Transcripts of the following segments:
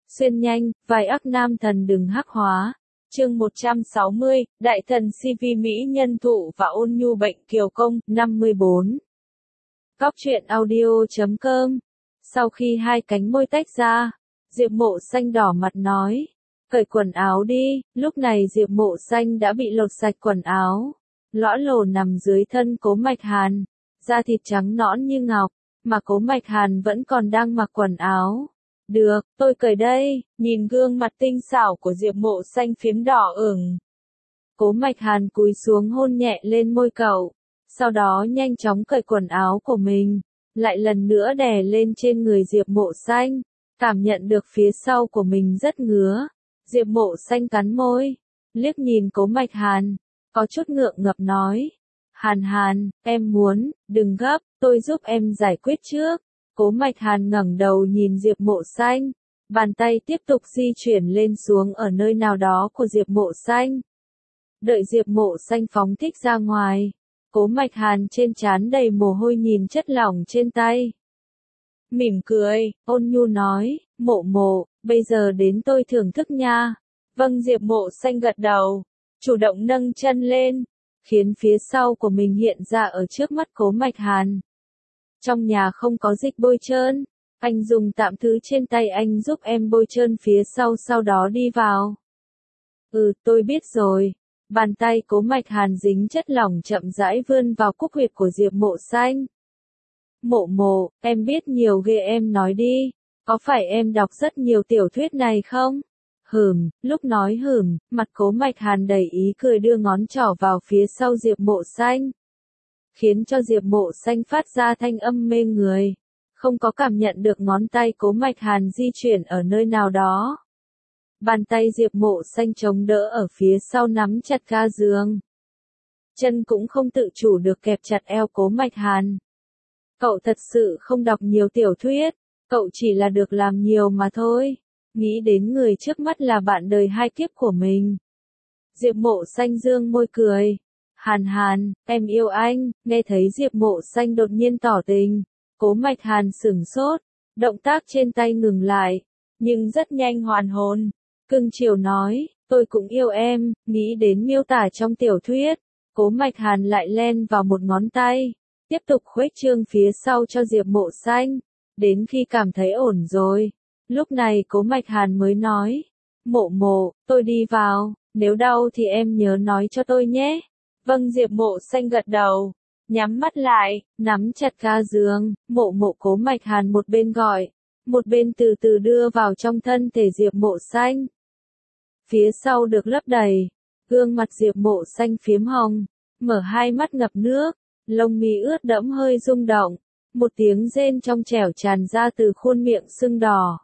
Xuyên nhanh, vai ác nam thần đừng hắc hóa. Chương 160, Đại thần CV Mỹ nhân thụ và ôn nhu bệnh kiều công, 54. Góc truyện audio.com. Sau khi hai cánh môi tách ra, Diệp Mộ Xanh đỏ mặt nói, cởi quần áo đi. Lúc này Diệp Mộ Xanh đã bị lột sạch quần áo, lõa lồ nằm dưới thân Cố Mạch Hàn, da thịt trắng nõn như ngọc, mà Cố Mạch Hàn vẫn còn đang mặc quần áo. Được, tôi cởi đây. Nhìn gương mặt tinh xảo của Diệp Mộ Xanh phím đỏ ửng, Cố Mạch Hàn cúi xuống hôn nhẹ lên môi cậu, sau đó nhanh chóng cởi quần áo của mình, lại lần nữa đè lên trên người Diệp Mộ Xanh, cảm nhận được phía sau của mình rất ngứa. Diệp Mộ Xanh cắn môi, liếc nhìn Cố Mạch Hàn, có chút ngượng ngập nói, Hàn Hàn, em muốn, đừng gấp, tôi giúp em giải quyết trước. Cố Mạch Hàn ngẩng đầu nhìn Diệp Mộ Xanh, bàn tay tiếp tục di chuyển lên xuống ở nơi nào đó của Diệp Mộ Xanh. Đợi Diệp Mộ Xanh phóng thích ra ngoài, Cố Mạch Hàn trên trán đầy mồ hôi nhìn chất lỏng trên tay. Mỉm cười, ôn nhu nói, Mộ Mộ, bây giờ đến tôi thưởng thức nha. Vâng, Diệp Mộ Xanh gật đầu, chủ động nâng chân lên, khiến phía sau của mình hiện ra ở trước mắt Cố Mạch Hàn. Trong nhà không có dịch bôi trơn, anh dùng tạm thứ trên tay anh giúp em bôi trơn phía sau đó đi vào. Tôi biết rồi. Bàn tay Cố Mạch Hàn dính chất lỏng chậm rãi vươn vào cúc huyệt của Diệp Mộ Xanh. Mộ Mộ, em biết nhiều ghê, em nói đi, có phải em đọc rất nhiều tiểu thuyết này không? Lúc nói mặt Cố Mạch Hàn đầy ý cười đưa ngón trỏ vào phía sau Diệp Mộ Xanh, khiến cho Diệp Mộ Xanh phát ra thanh âm mê người, không có cảm nhận được ngón tay Cố Mạch Hàn di chuyển ở nơi nào đó. Bàn tay Diệp Mộ Xanh chống đỡ ở phía sau nắm chặt ga giường, chân cũng không tự chủ được kẹp chặt eo Cố Mạch Hàn. Cậu thật sự không đọc nhiều tiểu thuyết, cậu chỉ là được làm nhiều mà thôi. Nghĩ đến người trước mắt là bạn đời hai kiếp của mình, Diệp Mộ Xanh dương môi cười. Hàn Hàn, em yêu anh. Nghe thấy Diệp Mộ Xanh đột nhiên tỏ tình, Cố Mạch Hàn sửng sốt, động tác trên tay ngừng lại, nhưng rất nhanh hoàn hồn, cưng chiều nói, tôi cũng yêu em. Nghĩ đến miêu tả trong tiểu thuyết, Cố Mạch Hàn lại len vào một ngón tay, tiếp tục khuếch trương phía sau cho Diệp Mộ Xanh, đến khi cảm thấy ổn rồi. Lúc này Cố Mạch Hàn mới nói, Mộ Mộ, tôi đi vào, nếu đau thì em nhớ nói cho tôi nhé. Vâng, Diệp Mộ Xanh gật đầu, nhắm mắt lại, nắm chặt ga giường. Mộ Mộ. Cố Mạch Hàn một bên gọi, một bên từ từ đưa vào trong thân thể Diệp Mộ Xanh. Phía sau được lấp đầy, gương mặt Diệp Mộ Xanh phiếm hồng, mở hai mắt ngập nước, lông mi ướt đẫm hơi rung động, một tiếng rên trong trẻo tràn ra từ khuôn miệng sưng đỏ.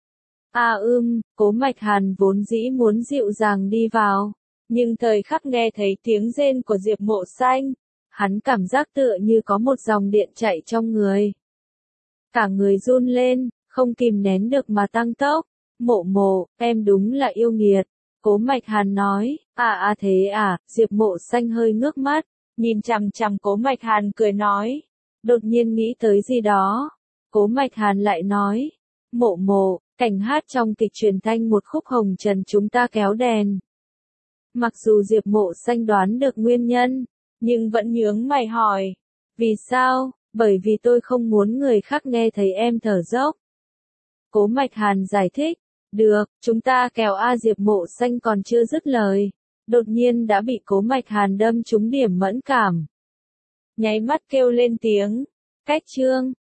Cố Mạch Hàn vốn dĩ muốn dịu dàng đi vào, nhưng thời khắc nghe thấy tiếng rên của Diệp Mộ Xanh, hắn cảm giác tựa như có một dòng điện chạy trong người. Cả người run lên, không kìm nén được mà tăng tốc. Mộ Mộ, em đúng là yêu nghiệt. Cố Mạch Hàn nói, thế à. Diệp Mộ Xanh hơi ngước mắt, nhìn chằm chằm Cố Mạch Hàn cười nói. Đột nhiên nghĩ tới gì đó, Cố Mạch Hàn lại nói, Mộ Mộ, cảnh hát trong kịch truyền thanh một khúc hồng trần chúng ta kéo đèn. Mặc dù Diệp Mộ Xanh đoán được nguyên nhân, nhưng vẫn nhướng mày hỏi, vì sao? Bởi vì tôi không muốn người khác nghe thấy em thở dốc. Cố Mạch Hàn giải thích, được, chúng ta kéo Diệp Mộ Xanh còn chưa dứt lời, đột nhiên đã bị Cố Mạch Hàn đâm trúng điểm mẫn cảm. Nháy mắt kêu lên tiếng, cách chương.